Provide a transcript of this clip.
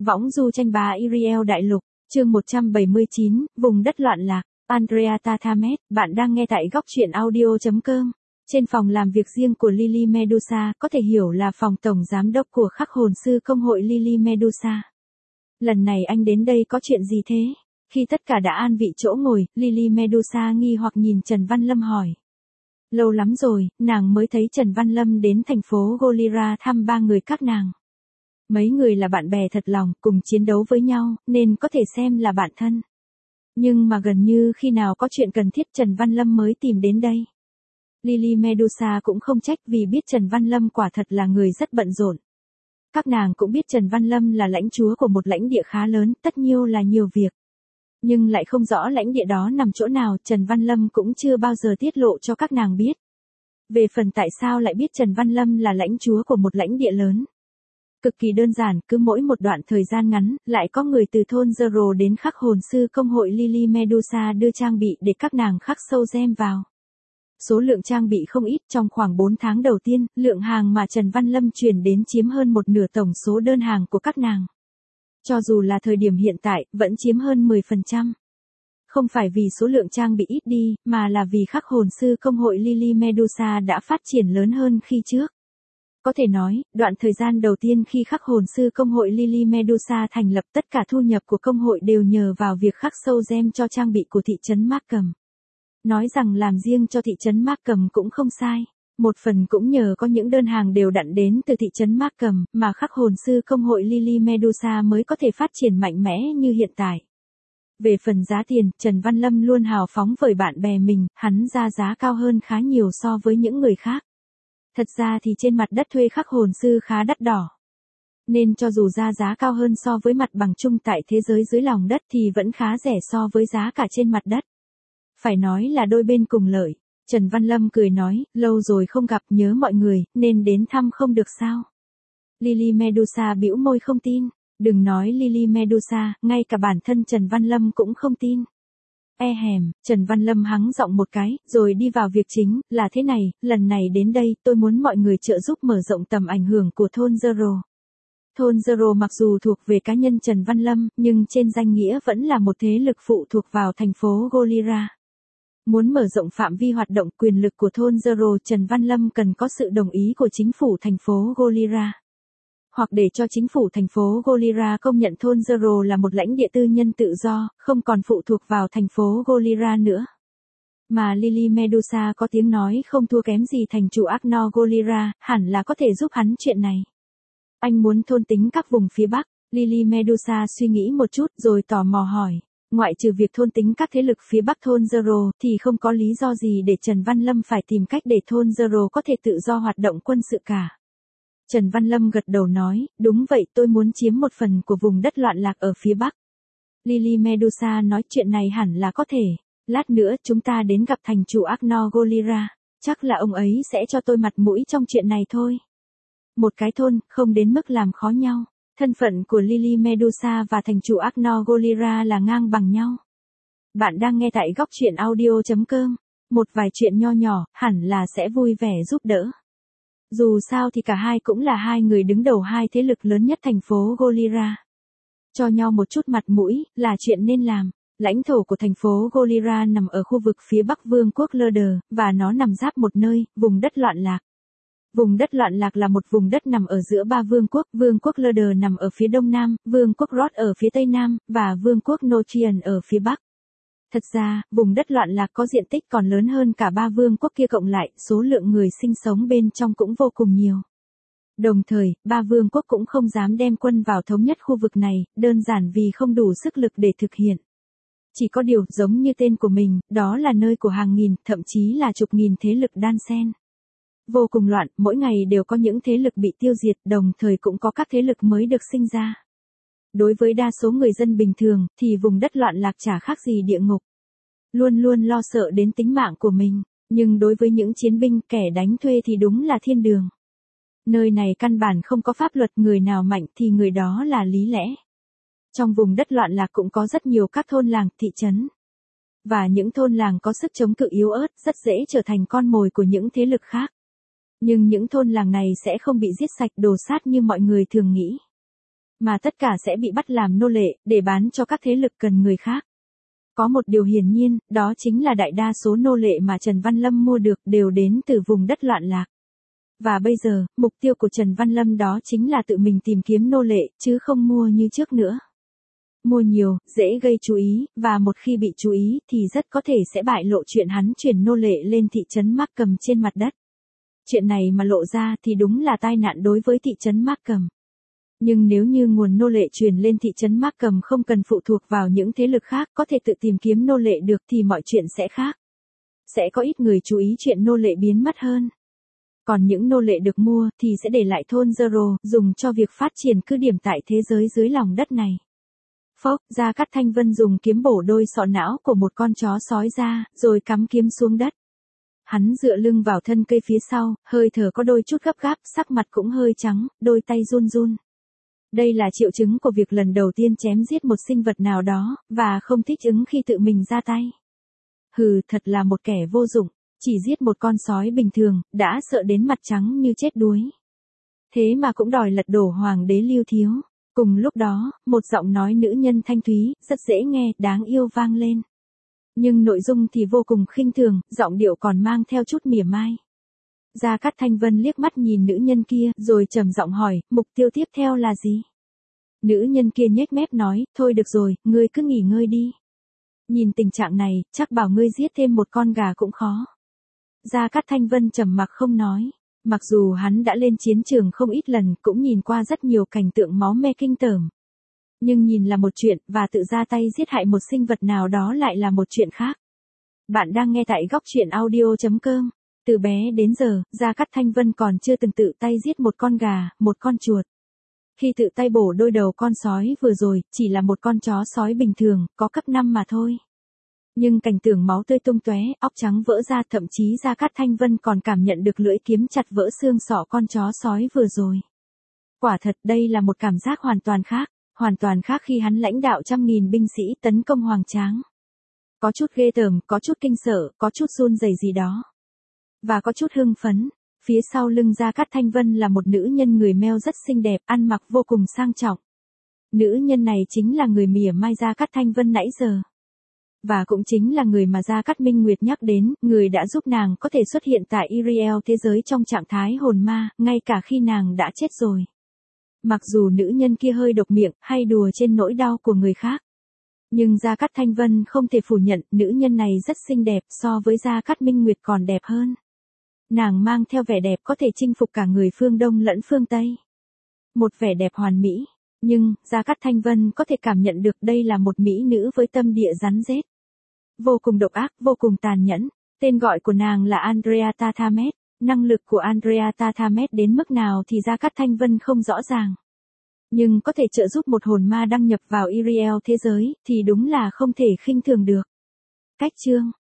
Võng du tranh bá Iriel đại lục, chương 179, vùng đất loạn lạc, Andrea Tatamet, bạn đang nghe tại góc truyện audio.com. Trên phòng làm việc riêng của Lily Medusa, có thể hiểu là phòng tổng giám đốc của khắc hồn sư công hội Lily Medusa. Lần này anh đến đây có chuyện gì thế? Khi tất cả đã an vị chỗ ngồi, Lily Medusa nghi hoặc nhìn Trần Văn Lâm hỏi. Lâu lắm rồi, nàng mới thấy Trần Văn Lâm đến thành phố Golira thăm ba người các nàng. Mấy người là bạn bè thật lòng, cùng chiến đấu với nhau, nên có thể xem là bạn thân. Nhưng mà gần như khi nào có chuyện cần thiết Trần Văn Lâm mới tìm đến đây. Lily Medusa cũng không trách vì biết Trần Văn Lâm quả thật là người rất bận rộn. Các nàng cũng biết Trần Văn Lâm là lãnh chúa của một lãnh địa khá lớn, tất nhiêu là nhiều việc. Nhưng lại không rõ lãnh địa đó nằm chỗ nào, Trần Văn Lâm cũng chưa bao giờ tiết lộ cho các nàng biết. Về phần tại sao lại biết Trần Văn Lâm là lãnh chúa của một lãnh địa lớn. Cực kỳ đơn giản, cứ mỗi một đoạn thời gian ngắn, lại có người từ thôn Zero đến khắc hồn sư công hội Lily Medusa đưa trang bị để các nàng khắc sâu gem vào. Số lượng trang bị không ít, trong khoảng 4 tháng đầu tiên, lượng hàng mà Trần Văn Lâm chuyển đến chiếm hơn một nửa tổng số đơn hàng của các nàng. Cho dù là thời điểm hiện tại, vẫn chiếm hơn 10%. Không phải vì số lượng trang bị ít đi, mà là vì khắc hồn sư công hội Lily Medusa đã phát triển lớn hơn khi trước. Có thể nói, đoạn thời gian đầu tiên khi khắc hồn sư công hội Lily Medusa thành lập, tất cả thu nhập của công hội đều nhờ vào việc khắc sâu gem cho trang bị của thị trấn Markham. Nói rằng làm riêng cho thị trấn Markham cũng không sai. Một phần cũng nhờ có những đơn hàng đều đặn đến từ thị trấn Markham, mà khắc hồn sư công hội Lily Medusa mới có thể phát triển mạnh mẽ như hiện tại. Về phần giá tiền, Trần Văn Lâm luôn hào phóng với bạn bè mình, hắn ra giá cao hơn khá nhiều so với những người khác. Thật ra thì trên mặt đất thuê khắc hồn sư khá đắt đỏ. Nên cho dù ra giá cao hơn so với mặt bằng chung tại thế giới dưới lòng đất thì vẫn khá rẻ so với giá cả trên mặt đất. Phải nói là đôi bên cùng lợi. Trần Văn Lâm cười nói, lâu rồi không gặp, nhớ mọi người, nên đến thăm không được sao. Lily Medusa bĩu môi không tin. Đừng nói Lily Medusa, ngay cả bản thân Trần Văn Lâm cũng không tin. Trần Văn Lâm hắng giọng một cái, rồi đi vào việc chính, là thế này, lần này đến đây, tôi muốn mọi người trợ giúp mở rộng tầm ảnh hưởng của thôn Zero. Thôn Zero mặc dù thuộc về cá nhân Trần Văn Lâm, nhưng trên danh nghĩa vẫn là một thế lực phụ thuộc vào thành phố Golira. Muốn mở rộng phạm vi hoạt động quyền lực của thôn Zero, Trần Văn Lâm cần có sự đồng ý của chính phủ thành phố Golira. Hoặc để cho chính phủ thành phố Golira công nhận thôn Zero là một lãnh địa tư nhân tự do, không còn phụ thuộc vào thành phố Golira nữa. Mà Lily Medusa có tiếng nói không thua kém gì thành chủ Agno Golira, hẳn là có thể giúp hắn chuyện này. Anh muốn thôn tính các vùng phía Bắc. Lily Medusa suy nghĩ một chút rồi tò mò hỏi. Ngoại trừ việc thôn tính các thế lực phía Bắc thôn Zero thì không có lý do gì để Trần Văn Lâm phải tìm cách để thôn Zero có thể tự do hoạt động quân sự cả. Trần Văn Lâm gật đầu nói, đúng vậy, tôi muốn chiếm một phần của vùng đất loạn lạc ở phía Bắc. Lily Medusa nói chuyện này hẳn là có thể. Lát nữa chúng ta đến gặp thành chủ Agno Golira. Chắc là ông ấy sẽ cho tôi mặt mũi trong chuyện này thôi. Một cái thôn, không đến mức làm khó nhau. Thân phận của Lily Medusa và thành chủ Agno Golira là ngang bằng nhau. Bạn đang nghe tại góc truyện audio.com. Một vài chuyện nho nhỏ, hẳn là sẽ vui vẻ giúp đỡ. Dù sao thì cả hai cũng là hai người đứng đầu hai thế lực lớn nhất thành phố Golira. Cho nhau một chút mặt mũi, là chuyện nên làm. Lãnh thổ của thành phố Golira nằm ở khu vực phía Bắc Vương quốc Lurder, và nó nằm giáp một nơi, vùng đất loạn lạc. Vùng đất loạn lạc là một vùng đất nằm ở giữa ba vương quốc Lurder nằm ở phía đông nam, vương quốc Rod ở phía tây nam, và vương quốc Notrian ở phía bắc. Thật ra, vùng đất loạn lạc có diện tích còn lớn hơn cả ba vương quốc kia cộng lại, số lượng người sinh sống bên trong cũng vô cùng nhiều. Đồng thời, ba vương quốc cũng không dám đem quân vào thống nhất khu vực này, đơn giản vì không đủ sức lực để thực hiện. Chỉ có điều, giống như tên của mình, đó là nơi của hàng nghìn, thậm chí là chục nghìn thế lực đan xen. Vô cùng loạn, mỗi ngày đều có những thế lực bị tiêu diệt, đồng thời cũng có các thế lực mới được sinh ra. Đối với đa số người dân bình thường, thì vùng đất loạn lạc chả khác gì địa ngục. Luôn luôn lo sợ đến tính mạng của mình, nhưng đối với những chiến binh, kẻ đánh thuê thì đúng là thiên đường. Nơi này căn bản không có pháp luật, người nào mạnh thì người đó là lý lẽ. Trong vùng đất loạn lạc cũng có rất nhiều các thôn làng, thị trấn. Và những thôn làng có sức chống cự yếu ớt, rất dễ trở thành con mồi của những thế lực khác. Nhưng những thôn làng này sẽ không bị giết sạch đổ sát như mọi người thường nghĩ. mà tất cả sẽ bị bắt làm nô lệ, để bán cho các thế lực cần người khác. Có một điều hiển nhiên, đó chính là đại đa số nô lệ mà Trần Văn Lâm mua được đều đến từ vùng đất loạn lạc. Và bây giờ, mục tiêu của Trần Văn Lâm đó chính là tự mình tìm kiếm nô lệ, chứ không mua như trước nữa. Mua nhiều, dễ gây chú ý, và một khi bị chú ý thì rất có thể sẽ bại lộ chuyện hắn chuyển nô lệ lên thị trấn Markham trên mặt đất. Chuyện này mà lộ ra thì đúng là tai nạn đối với thị trấn Markham. Nhưng nếu như nguồn nô lệ truyền lên thị trấn Markham không cần phụ thuộc vào những thế lực khác, có thể tự tìm kiếm nô lệ được thì mọi chuyện sẽ khác. Sẽ có ít người chú ý chuyện nô lệ biến mất hơn. Còn những nô lệ được mua thì sẽ để lại thôn Zero, dùng cho việc phát triển cứ điểm tại thế giới dưới lòng đất này. Phốc, Gia Cát Thanh Vân dùng kiếm bổ đôi sọ não của một con chó sói ra, rồi cắm kiếm xuống đất. Hắn dựa lưng vào thân cây phía sau, hơi thở có đôi chút gấp gáp, sắc mặt cũng hơi trắng, đôi tay run run. Đây là triệu chứng của việc lần đầu tiên chém giết một sinh vật nào đó, và không thích ứng khi tự mình ra tay. Hừ, thật là một kẻ vô dụng, chỉ giết một con sói bình thường, đã sợ đến mặt trắng như chết đuối. Thế mà cũng đòi lật đổ hoàng đế Lưu Thiếu. Cùng lúc đó, một giọng nói nữ nhân thanh thúy, rất dễ nghe, đáng yêu vang lên. Nhưng nội dung thì vô cùng khinh thường, giọng điệu còn mang theo chút mỉa mai. Gia Cát Thanh Vân liếc mắt nhìn nữ nhân kia, rồi trầm giọng hỏi, mục tiêu tiếp theo là gì? Nữ nhân kia nhếch mép nói, thôi được rồi, ngươi cứ nghỉ ngơi đi. Nhìn tình trạng này, chắc bảo ngươi giết thêm một con gà cũng khó. Gia Cát Thanh Vân trầm mặc không nói. Mặc dù hắn đã lên chiến trường không ít lần, cũng nhìn qua rất nhiều cảnh tượng máu me kinh tởm. Nhưng nhìn là một chuyện, và tự ra tay giết hại một sinh vật nào đó lại là một chuyện khác. Bạn đang nghe tại góc truyện audio.com. Từ bé đến giờ, Gia Cát Thanh Vân còn chưa từng tự tay giết một con gà, một con chuột. Khi tự tay bổ đôi đầu con sói vừa rồi, chỉ là một con chó sói bình thường, có cấp 5 mà thôi. Nhưng cảnh tượng máu tươi tung tóe, óc trắng vỡ ra, thậm chí Gia Cát Thanh Vân còn cảm nhận được lưỡi kiếm chặt vỡ xương sọ con chó sói vừa rồi. Quả thật đây là một cảm giác hoàn toàn khác khi hắn lãnh đạo trăm nghìn binh sĩ tấn công hoành tráng. Có chút ghê tởm, có chút kinh sợ, có chút run rẩy gì đó. Và có chút hưng phấn. Phía sau lưng Gia Cát Thanh Vân là một nữ nhân người Meo rất xinh đẹp, ăn mặc vô cùng sang trọng. Nữ nhân này chính là người mỉa mai Gia Cát Thanh Vân nãy giờ. Và cũng chính là người mà Gia Cát Minh Nguyệt nhắc đến, người đã giúp nàng có thể xuất hiện tại Iriel thế giới trong trạng thái hồn ma, ngay cả khi nàng đã chết rồi. Mặc dù nữ nhân kia hơi độc miệng, hay đùa trên nỗi đau của người khác. Nhưng Gia Cát Thanh Vân không thể phủ nhận, nữ nhân này rất xinh đẹp, so với Gia Cát Minh Nguyệt còn đẹp hơn. Nàng mang theo vẻ đẹp có thể chinh phục cả người phương Đông lẫn phương Tây. Một vẻ đẹp hoàn mỹ. Nhưng, Gia Cát Thanh Vân có thể cảm nhận được đây là một mỹ nữ với tâm địa rắn rết. Vô cùng độc ác, vô cùng tàn nhẫn. Tên gọi của nàng là Andrea Tathamet. Năng lực của Andrea Tathamet đến mức nào thì Gia Cát Thanh Vân không rõ ràng. Nhưng có thể trợ giúp một hồn ma đăng nhập vào Iriel thế giới, thì đúng là không thể khinh thường được. Cách chương